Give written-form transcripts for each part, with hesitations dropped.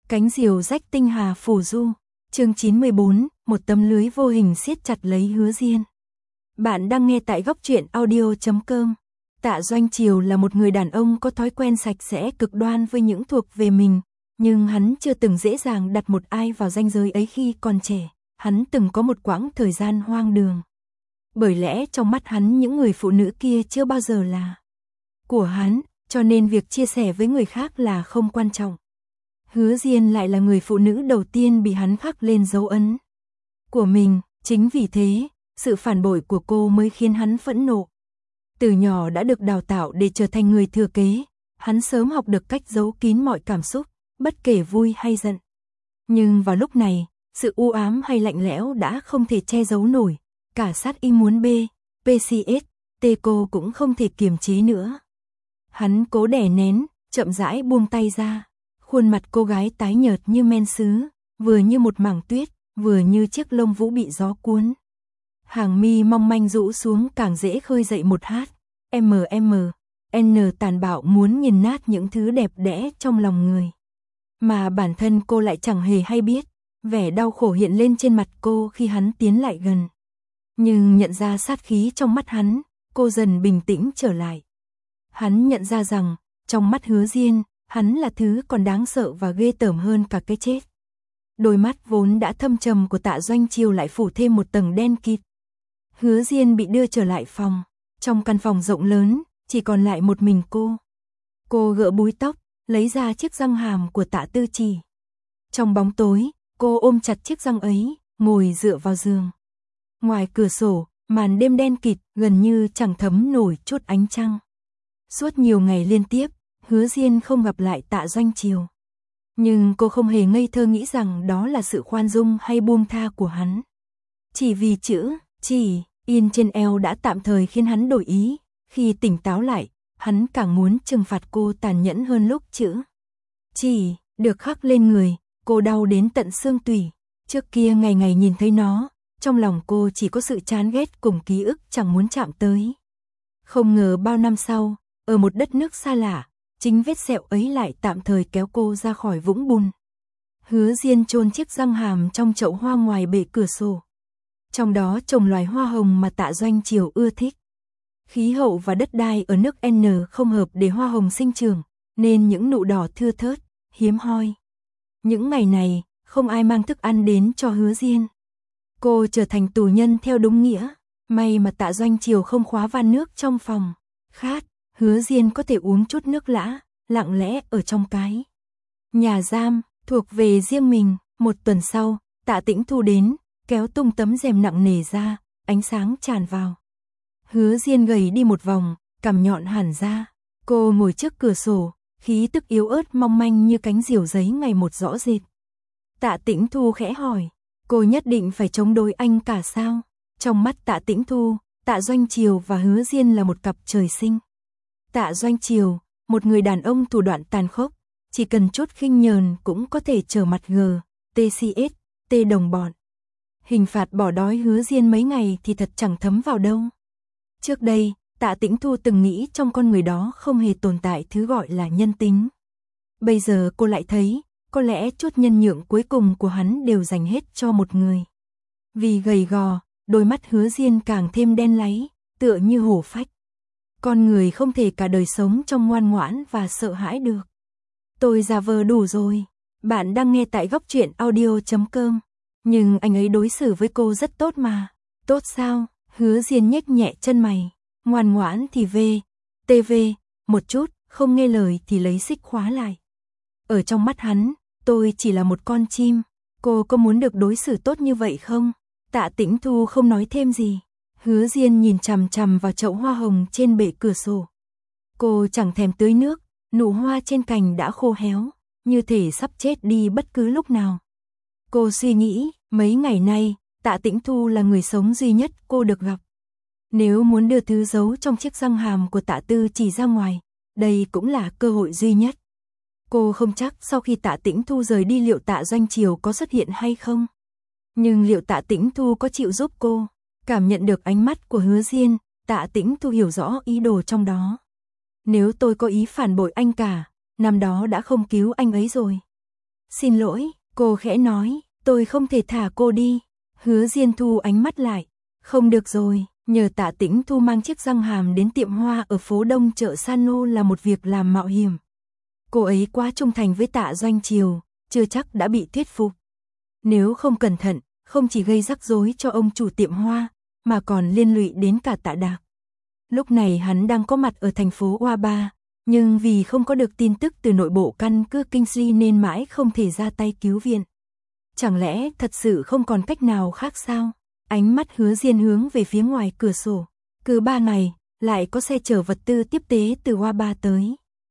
Cánh diều rách tinh hà phù du. Chương 94, một tấm lưới vô hình siết chặt lấy Hứa Diên. Bạn đang nghe tại góc truyện audio.com. Tạ Doanh Triều là một người đàn ông có thói quen sạch sẽ cực đoan với những thuộc về mình, nhưng hắn chưa từng dễ dàng đặt một ai vào ranh giới ấy khi còn trẻ. Hắn từng có một quãng thời gian hoang đường. Bởi lẽ trong mắt hắn những người phụ nữ kia chưa bao giờ là của hắn, cho nên việc chia sẻ với người khác là không quan trọng. Hứa Diên lại là người phụ nữ đầu tiên bị hắn khắc lên dấu ấn của mình, chính vì thế, sự phản bội của cô mới khiến hắn phẫn nộ. Từ nhỏ đã được đào tạo để trở thành người thừa kế, hắn sớm học được cách giấu kín mọi cảm xúc, bất kể vui hay giận. Nhưng vào lúc này, sự u ám hay lạnh lẽo đã không thể che giấu nổi, cả sát ý muốn PCS, cô cũng không thể kiềm chế nữa. Hắn cố đè nén, chậm rãi buông tay ra. Khuôn mặt cô gái tái nhợt như men sứ, vừa như một mảng tuyết, vừa như chiếc lông vũ bị gió cuốn. Hàng mi mong manh rũ xuống càng dễ khơi dậy một N tàn bạo muốn nghiền nát những thứ đẹp đẽ trong lòng người. Mà bản thân cô lại chẳng hề hay biết, vẻ đau khổ hiện lên trên mặt cô khi hắn tiến lại gần. Nhưng nhận ra sát khí trong mắt hắn, cô dần bình tĩnh trở lại. Hắn nhận ra rằng, trong mắt Hứa Diên, hắn là thứ còn đáng sợ và ghê tởm hơn cả cái chết. Đôi mắt vốn đã thâm trầm của Tạ Doanh Triều lại phủ thêm một tầng đen kịt. Hứa Diên bị đưa trở lại phòng. Trong căn phòng rộng lớn, chỉ còn lại một mình cô. Cô gỡ búi tóc, lấy ra chiếc răng hàm của Tạ Tư Chỉ. Trong bóng tối, cô ôm chặt chiếc răng ấy, ngồi dựa vào giường. Ngoài cửa sổ, màn đêm đen kịt gần như chẳng thấm nổi chút ánh trăng. Suốt nhiều ngày liên tiếp, Hứa Diên không gặp lại Tạ Doanh Triều. Nhưng cô không hề ngây thơ nghĩ rằng đó là sự khoan dung hay buông tha của hắn. Chỉ vì chữ chỉ in trên eo đã tạm thời khiến hắn đổi ý. Khi tỉnh táo lại, hắn càng muốn trừng phạt cô tàn nhẫn hơn lúc chữ chỉ được khắc lên người. Cô đau đến tận xương tủy. Trước kia ngày ngày nhìn thấy nó, trong lòng cô chỉ có sự chán ghét cùng ký ức chẳng muốn chạm tới. Không ngờ bao năm sau, ở một đất nước xa lạ, chính vết sẹo ấy lại tạm thời kéo cô ra khỏi vũng bùn. Hứa Diên chôn chiếc răng hàm trong chậu hoa ngoài bệ cửa sổ. Trong đó trồng loài hoa hồng mà Tạ Doanh Triều ưa thích. Khí hậu và đất đai ở nước N không hợp để hoa hồng sinh trưởng, nên những nụ đỏ thưa thớt, hiếm hoi. Những ngày này, không ai mang thức ăn đến cho Hứa Diên. Cô trở thành tù nhân theo đúng nghĩa. May mà Tạ Doanh Triều không khóa van nước trong phòng. Khát, Hứa Diên có thể uống chút nước lã, lặng lẽ ở trong cái nhà giam, thuộc về riêng mình. Một tuần sau, Tạ Tĩnh Thu đến, kéo tung tấm rèm nặng nề ra, ánh sáng tràn vào. Hứa Diên gầy đi một vòng, cằm nhọn hẳn ra. Cô ngồi trước cửa sổ, khí tức yếu ớt mong manh như cánh diều giấy ngày một rõ rệt. Tạ Tĩnh Thu khẽ hỏi, cô nhất định phải chống đối anh cả sao? Trong mắt Tạ Tĩnh Thu, Tạ Doanh Triều và Hứa Diên là một cặp trời sinh. Tạ Doanh Triều, một người đàn ông thủ đoạn tàn khốc, chỉ cần chút khinh nhờn cũng có thể trở mặt TCS, đồng bọn. Hình phạt bỏ đói Hứa Diên mấy ngày thì thật chẳng thấm vào đâu. Trước đây, Tạ Tĩnh Thu từng nghĩ trong con người đó không hề tồn tại thứ gọi là nhân tính. Bây giờ cô lại thấy, có lẽ chút nhân nhượng cuối cùng của hắn đều dành hết cho một người. Vì gầy gò, đôi mắt Hứa Diên càng thêm đen láy, tựa như hổ phách. Con người không thể cả đời sống trong ngoan ngoãn và sợ hãi được. Tôi giả vờ đủ rồi. Bạn đang nghe tại góc truyện audio.com. Nhưng anh ấy đối xử với cô rất tốt mà. Tốt sao? Hứa Diên nhếch nhẹ chân mày. Ngoan ngoãn thì TV, một chút, không nghe lời thì lấy xích khóa lại. Ở trong mắt hắn, tôi chỉ là một con chim. Cô có muốn được đối xử tốt như vậy không? Tạ Tĩnh Thu không nói thêm gì. Hứa Diên nhìn chằm chằm vào chậu hoa hồng trên bệ cửa sổ. Cô chẳng thèm tưới nước, nụ hoa trên cành đã khô héo, như thể sắp chết đi bất cứ lúc nào. Cô suy nghĩ, mấy ngày nay, Tạ Tĩnh Thu là người sống duy nhất cô được gặp. Nếu muốn đưa thứ giấu trong chiếc răng hàm của Tạ Tư Chỉ ra ngoài, đây cũng là cơ hội duy nhất. Cô không chắc sau khi Tạ Tĩnh Thu rời đi liệu Tạ Doanh Triều có xuất hiện hay không. Nhưng liệu Tạ Tĩnh Thu có chịu giúp cô? Cảm nhận được ánh mắt của Hứa Diên, Tạ Tĩnh Thu hiểu rõ ý đồ trong đó. Nếu tôi có ý phản bội anh cả, năm đó đã không cứu anh ấy rồi. Xin lỗi, cô khẽ nói, tôi không thể thả cô đi. Hứa Diên thu ánh mắt lại. Không được rồi, nhờ Tạ Tĩnh Thu mang chiếc răng hàm đến tiệm hoa ở phố Đông chợ Sano là một việc làm mạo hiểm. Cô ấy quá trung thành với Tạ Doanh Triều, chưa chắc đã bị thuyết phục. Nếu không cẩn thận, không chỉ gây rắc rối cho ông chủ tiệm hoa, mà còn liên lụy đến cả Tạ Đạc. Lúc này hắn đang có mặt ở thành phố Oa Ba, nhưng vì không có được tin tức từ nội bộ căn cứ Kingsley nên mãi không thể ra tay cứu viện. Chẳng lẽ thật sự không còn cách nào khác sao? Ánh mắt Hứa Diên hướng về phía ngoài cửa sổ. Cứ 3 ngày, lại có xe chở vật tư tiếp tế từ Oa Ba tới.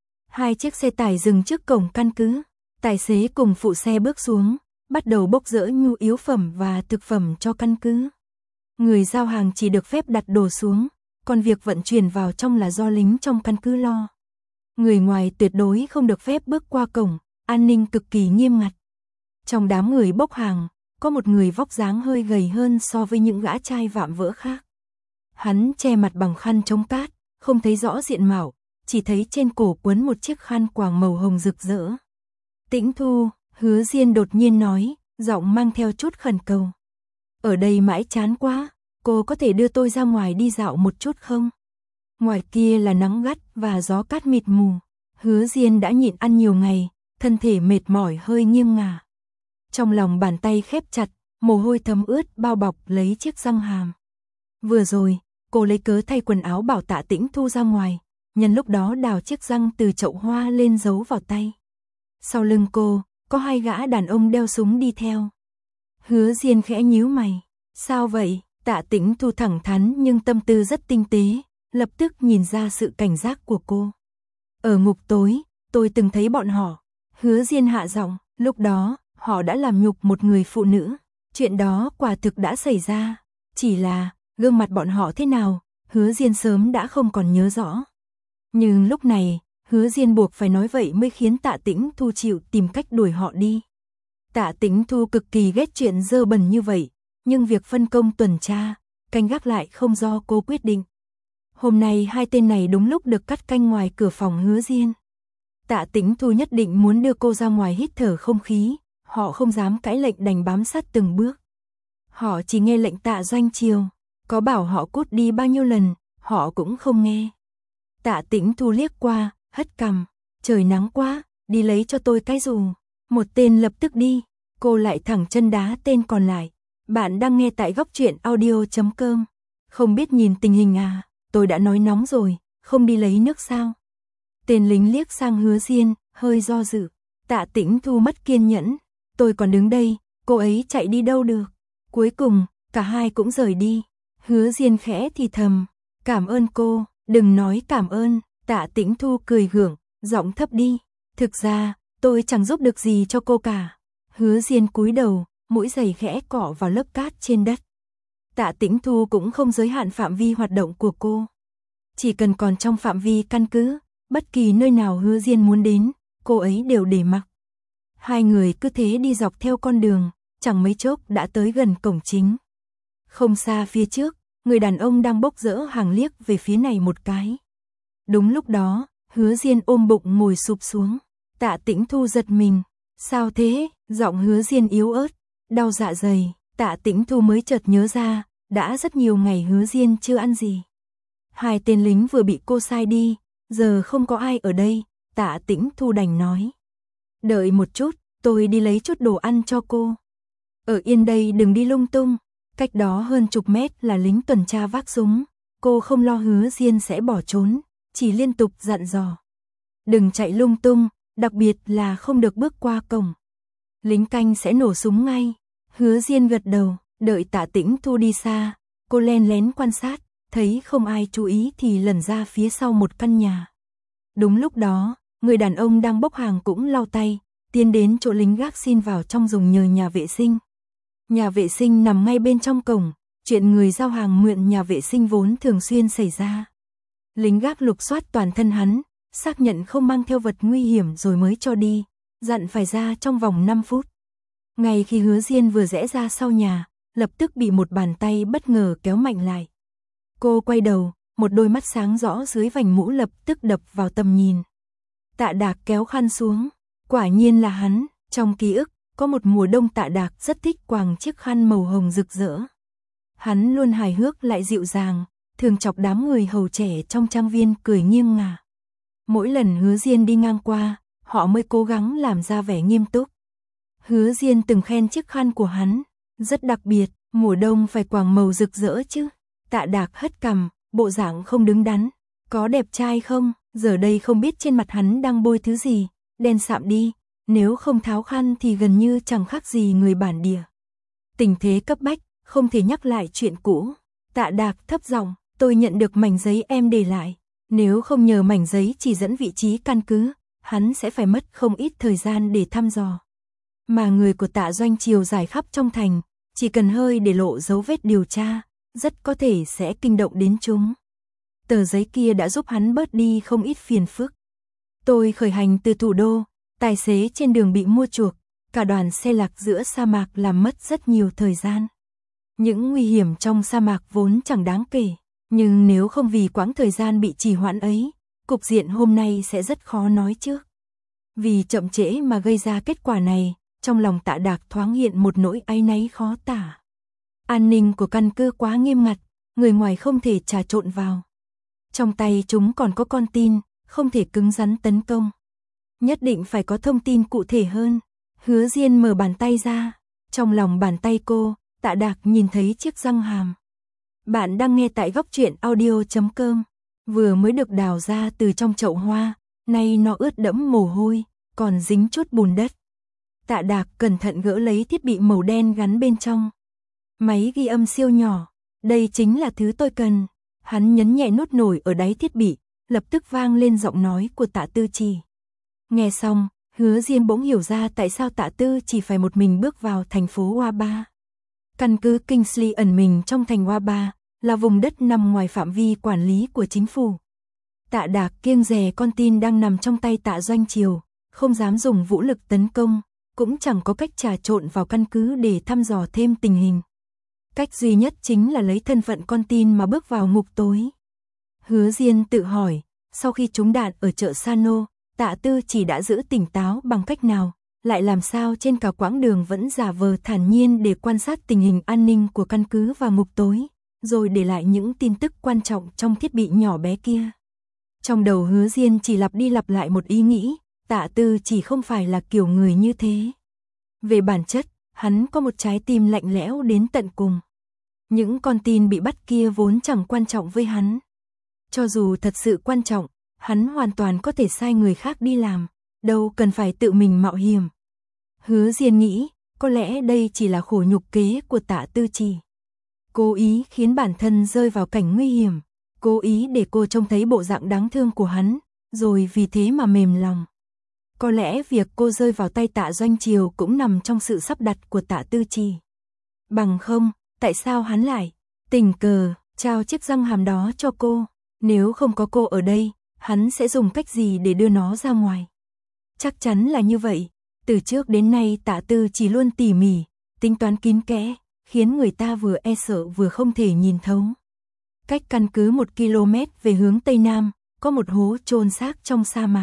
2 chiếc xe tải dừng trước cổng căn cứ. Tài xế cùng phụ xe bước xuống, bắt đầu bốc dỡ nhu yếu phẩm và thực phẩm cho căn cứ. Người giao hàng chỉ được phép đặt đồ xuống, còn việc vận chuyển vào trong là do lính trong căn cứ lo. Người ngoài tuyệt đối không được phép bước qua cổng, an ninh cực kỳ nghiêm ngặt. Trong đám người bốc hàng, có một người vóc dáng hơi gầy hơn so với những gã trai vạm vỡ khác. Hắn che mặt bằng khăn chống cát, không thấy rõ diện mạo, chỉ thấy trên cổ quấn một chiếc khăn quàng màu hồng rực rỡ. Tĩnh Thu, Hứa Diên đột nhiên nói, giọng mang theo chút khẩn cầu. Ở đây mãi chán quá, cô có thể đưa tôi ra ngoài đi dạo một chút không? Ngoài kia là nắng gắt và gió cát mịt mù. Hứa Diên đã nhịn ăn nhiều ngày, thân thể mệt mỏi hơi nghiêng ngả. Trong lòng bàn tay khép chặt, mồ hôi thấm ướt bao bọc lấy chiếc răng hàm. Vừa rồi, cô lấy cớ thay quần áo bảo Tạ Tĩnh Thu ra ngoài, nhân lúc đó đào chiếc răng từ chậu hoa lên giấu vào tay. Sau lưng cô, có 2 gã đàn ông đeo súng đi theo. Hứa Diên khẽ nhíu mày. Sao vậy? Tạ Tĩnh Thu thẳng thắn nhưng tâm tư rất tinh tế, lập tức nhìn ra sự cảnh giác của cô. Ở ngục tối, tôi từng thấy bọn họ. Hứa Diên hạ giọng, lúc đó, họ đã làm nhục một người phụ nữ. Chuyện đó quả thực đã xảy ra. Chỉ là, gương mặt bọn họ thế nào, Hứa Diên sớm đã không còn nhớ rõ. Nhưng lúc này, Hứa Diên buộc phải nói vậy mới khiến Tạ Tĩnh Thu chịu tìm cách đuổi họ đi. Tạ Tĩnh Thu cực kỳ ghét chuyện dơ bẩn như vậy, nhưng việc phân công tuần tra, canh gác lại không do cô quyết định. Hôm nay 2 tên này đúng lúc được cắt canh ngoài cửa phòng Hứa Diên. Tạ Tĩnh Thu nhất định muốn đưa cô ra ngoài hít thở không khí, họ không dám cãi lệnh đành bám sát từng bước. Họ chỉ nghe lệnh Tạ Doanh Triều, có bảo họ cút đi bao nhiêu lần, họ cũng không nghe. Tạ Tĩnh Thu liếc qua, hất cằm, trời nắng quá, đi lấy cho tôi cái dù. Một tên lập tức đi, cô lại thẳng chân đá tên còn lại. Bạn đang nghe tại góc truyện audio.com. Không biết nhìn tình hình à, tôi đã nói nóng rồi, không đi lấy nước sao? Tên lính liếc sang Hứa Diên, hơi do dự. Tạ Tĩnh Thu mất kiên nhẫn, tôi còn đứng đây, cô ấy chạy đi đâu được. Cuối cùng, cả hai cũng rời đi. Hứa Diên khẽ thì thầm, cảm ơn cô, đừng nói cảm ơn. Tạ Tĩnh Thu cười gượng, giọng thấp đi. Thực ra, tôi chẳng giúp được gì cho cô cả. Hứa Diên cúi đầu, mũi giày khẽ cọ vào lớp cát trên đất. Tạ Tĩnh Thu cũng không giới hạn phạm vi hoạt động của cô. Chỉ cần còn trong phạm vi căn cứ, bất kỳ nơi nào Hứa Diên muốn đến, cô ấy đều để mặc. 2 người cứ thế đi dọc theo con đường, chẳng mấy chốc đã tới gần cổng chính. Không xa phía trước, người đàn ông đang bốc dỡ hàng liếc về phía này một cái. Đúng lúc đó, Hứa Diên ôm bụng ngồi sụp xuống. Tạ Tĩnh Thu giật mình. Sao thế? Giọng Hứa Diên yếu ớt. Đau dạ dày. Tạ Tĩnh Thu mới chợt nhớ ra, đã rất nhiều ngày Hứa Diên chưa ăn gì. 2 tên lính vừa bị cô sai đi, giờ không có ai ở đây. Tạ Tĩnh Thu đành nói. Đợi một chút, tôi đi lấy chút đồ ăn cho cô. Ở yên đây đừng đi lung tung. Cách đó hơn chục mét là lính tuần tra vác súng. Cô không lo Hứa Diên sẽ bỏ trốn, chỉ liên tục dặn dò. Đừng chạy lung tung, đặc biệt là không được bước qua cổng. Lính canh sẽ nổ súng ngay. Hứa Diên gật đầu, đợi Tạ Tĩnh Thu đi xa, cô len lén quan sát, thấy không ai chú ý thì lẩn ra phía sau một căn nhà. Đúng lúc đó, người đàn ông đang bốc hàng cũng lau tay, tiến đến chỗ lính gác xin vào trong dùng nhờ nhà vệ sinh. Nhà vệ sinh nằm ngay bên trong cổng, chuyện người giao hàng mượn nhà vệ sinh vốn thường xuyên xảy ra. Lính gác lục soát toàn thân hắn, xác nhận không mang theo vật nguy hiểm rồi mới cho đi, dặn phải ra trong vòng 5 phút. Ngay khi Hứa Diên vừa rẽ ra sau nhà, lập tức bị một bàn tay bất ngờ kéo mạnh lại. Cô quay đầu, một đôi mắt sáng rõ dưới vành mũ lập tức đập vào tầm nhìn. Tạ Đạc kéo khăn xuống, quả nhiên là hắn, Trong ký ức, có một mùa đông Tạ Đạc rất thích quàng chiếc khăn màu hồng rực rỡ. Hắn luôn hài hước lại dịu dàng, thường chọc đám người hầu trẻ trong trang viên cười nghiêng ngả. Mỗi lần Hứa Diên đi ngang qua, họ mới cố gắng làm ra vẻ nghiêm túc. Hứa Diên từng khen chiếc khăn của hắn, rất đặc biệt, mùa đông phải quàng màu rực rỡ chứ. Tạ Đạc hất cằm, bộ dạng không đứng đắn. Có đẹp trai không? Giờ đây không biết trên mặt hắn đang bôi thứ gì, đen sạm đi, nếu không tháo khăn thì gần như chẳng khác gì người bản địa. Tình thế cấp bách, không thể nhắc lại chuyện cũ. Tạ Đạc thấp giọng, tôi nhận được mảnh giấy em để lại. Nếu không nhờ mảnh giấy chỉ dẫn vị trí căn cứ, hắn sẽ phải mất không ít thời gian để thăm dò. Mà người của Tạ Doanh Triều rải khắp trong thành, chỉ cần hơi để lộ dấu vết điều tra, rất có thể sẽ kinh động đến chúng. Tờ giấy kia đã giúp hắn bớt đi không ít phiền phức. Tôi khởi hành từ thủ đô, tài xế trên đường bị mua chuộc, cả đoàn xe lạc giữa sa mạc làm mất rất nhiều thời gian. Những nguy hiểm trong sa mạc vốn chẳng đáng kể, nhưng nếu không vì quãng thời gian bị trì hoãn ấy, cục diện hôm nay sẽ rất khó nói trước. Vì chậm trễ mà gây ra kết quả này, trong lòng Tạ Đạc thoáng hiện một nỗi áy náy khó tả. An ninh của căn cứ quá nghiêm ngặt, người ngoài không thể trà trộn vào. Trong tay chúng còn có con tin, không thể cứng rắn tấn công. Nhất định phải có thông tin cụ thể hơn. Hứa Diên mở bàn tay ra, trong lòng bàn tay cô, Tạ Đạc nhìn thấy chiếc răng hàm. Bạn đang nghe tại góc truyện audio.com, vừa mới được đào ra từ trong chậu hoa, nay nó ướt đẫm mồ hôi, còn dính chút bùn đất. Tạ Đạc cẩn thận gỡ lấy thiết bị màu đen gắn bên trong. Máy ghi âm siêu nhỏ, đây chính là thứ tôi cần. Hắn nhấn nhẹ nút nổi ở đáy thiết bị, lập tức vang lên giọng nói của Tạ Tư Chỉ. Nghe xong, Hứa Diên bỗng hiểu ra tại sao Tạ Tư chỉ phải một mình bước vào thành phố Waba. Căn cứ Kingsley ẩn mình trong thành Waba, là vùng đất nằm ngoài phạm vi quản lý của chính phủ. Tạ Đạc kiêng dè con tin đang nằm trong tay Tạ Doanh Triều, không dám dùng vũ lực tấn công, cũng chẳng có cách trà trộn vào căn cứ để thăm dò thêm tình hình. Cách duy nhất chính là lấy thân phận con tin mà bước vào ngục tối. Hứa Diên tự hỏi, sau khi trúng đạn ở chợ Sano, Tạ Tư Chỉ đã giữ tỉnh táo bằng cách nào, lại làm sao trên cả quãng đường vẫn giả vờ thản nhiên để quan sát tình hình an ninh của căn cứ và ngục tối, rồi để lại những tin tức quan trọng trong thiết bị nhỏ bé kia. Trong đầu Hứa Diên chỉ lặp đi lặp lại một ý nghĩ, Tạ Tư Chỉ không phải là kiểu người như thế. Về bản chất, hắn có một trái tim lạnh lẽo đến tận cùng. Những con tin bị bắt kia vốn chẳng quan trọng với hắn. Cho dù thật sự quan trọng, hắn hoàn toàn có thể sai người khác đi làm, đâu cần phải tự mình mạo hiểm. Hứa Diên nghĩ, có lẽ đây chỉ là khổ nhục kế của Tạ Tư Chỉ. Cố ý khiến bản thân rơi vào cảnh nguy hiểm, cố ý để cô trông thấy bộ dạng đáng thương của hắn, rồi vì thế mà mềm lòng. Có lẽ việc cô rơi vào tay Tạ Doanh Triều cũng nằm trong sự sắp đặt của Tạ Tư Chỉ. Bằng không, tại sao hắn lại tình cờ trao chiếc răng hàm đó cho cô? Nếu không có cô ở đây, hắn sẽ dùng cách gì để đưa nó ra ngoài? Chắc chắn là như vậy. Từ trước đến nay Tạ Tư Chỉ luôn tỉ mỉ, tính toán kín kẽ, khiến người ta vừa e sợ vừa không thể nhìn thấu. Cách căn cứ 1 km về hướng Tây Nam, có một hố chôn xác trong sa mạc.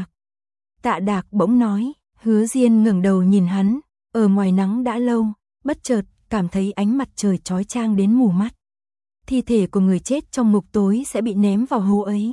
Tạ Đạc bỗng nói. Hứa Diên ngẩng đầu nhìn hắn, ở ngoài nắng đã lâu, bất chợt cảm thấy ánh mặt trời chói chang đến mù mắt. Thi thể của người chết trong ngục tối sẽ bị ném vào hố ấy.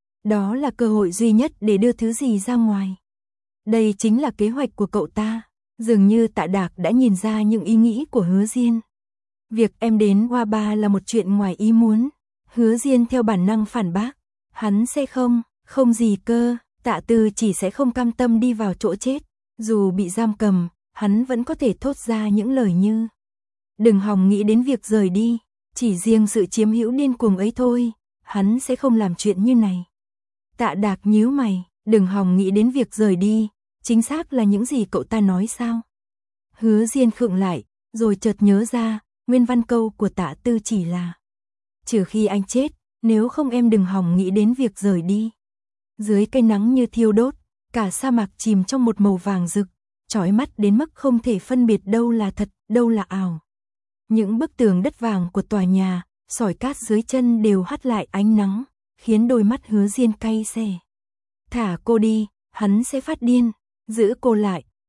Đó là cơ hội duy nhất để đưa thứ gì ra ngoài. Đây chính là kế hoạch của cậu ta. Dường như Tạ Đạc đã nhìn ra những ý nghĩ của Hứa Diên. Việc em đến Waba là một chuyện ngoài ý muốn. Hứa Diên theo bản năng phản bác. Hắn sẽ không gì cơ. Tạ Tư Chỉ sẽ không cam tâm đi vào chỗ chết. Dù bị giam cầm, hắn vẫn có thể thốt ra những lời như: đừng hòng nghĩ đến việc rời đi, chỉ riêng sự chiếm hữu điên cuồng ấy thôi, hắn sẽ không làm chuyện như này. Tạ Đạc nhíu mày, đừng hòng nghĩ đến việc rời đi, chính xác là những gì cậu ta nói sao? Hứa Diên khựng lại, rồi chợt nhớ ra, nguyên văn câu của Tạ Tư Chỉ là: trừ khi anh chết, nếu không em đừng hòng nghĩ đến việc rời đi. Dưới cây nắng như thiêu đốt, cả sa mạc chìm trong một màu vàng rực, chói mắt đến mức không thể phân biệt đâu là thật, đâu là ảo. Những bức tường đất vàng của tòa nhà, sỏi cát dưới chân đều hắt lại ánh nắng, khiến đôi mắt Hứa Diên cay xè. Thả cô đi, hắn sẽ phát điên. Giữ cô lại,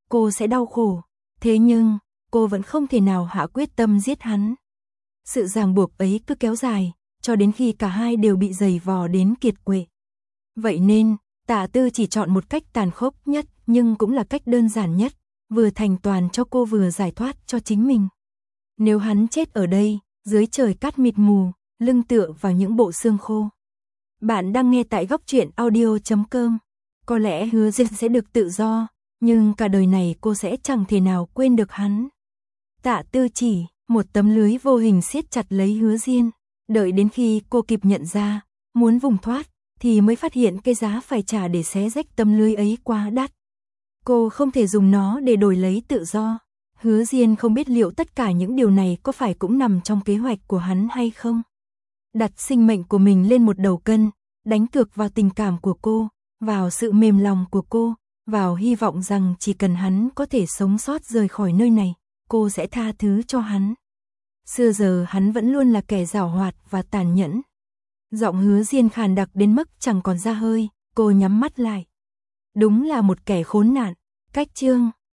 cô sẽ đau khổ. Thế nhưng, cô vẫn không thể nào hạ quyết tâm giết hắn. Sự ràng buộc ấy cứ kéo dài, cho đến khi cả hai đều bị giày vò đến kiệt quệ. Vậy nên, Tạ Tư chỉ chọn một cách tàn khốc nhất, nhưng cũng là cách đơn giản nhất, vừa thành toàn cho cô vừa giải thoát cho chính mình. Nếu hắn chết ở đây, dưới trời cát mịt mù, lưng tựa vào những bộ xương khô. Bạn đang nghe tại Góc Truyện Audio.com. Có lẽ Hứa Diên sẽ được tự do, nhưng cả đời này cô sẽ chẳng thể nào quên được hắn. Tạ Tư chỉ, một tấm lưới vô hình siết chặt lấy Hứa Diên, đợi đến khi cô kịp nhận ra, muốn vùng thoát, thì mới phát hiện cái giá phải trả để xé rách tấm lưới ấy quá đắt. Cô không thể dùng nó để đổi lấy tự do. Hứa Diên không biết liệu tất cả những điều này có phải cũng nằm trong kế hoạch của hắn hay không. Đặt sinh mệnh của mình lên một đầu cân, đánh cược vào tình cảm của cô, vào sự mềm lòng của cô, vào hy vọng rằng chỉ cần hắn có thể sống sót rời khỏi nơi này, cô sẽ tha thứ cho hắn. Xưa giờ hắn vẫn luôn là kẻ giảo hoạt và tàn nhẫn. Giọng Hứa Diên khàn đặc đến mức chẳng còn ra hơi, cô nhắm mắt lại. Đúng là một kẻ khốn nạn. Cách chương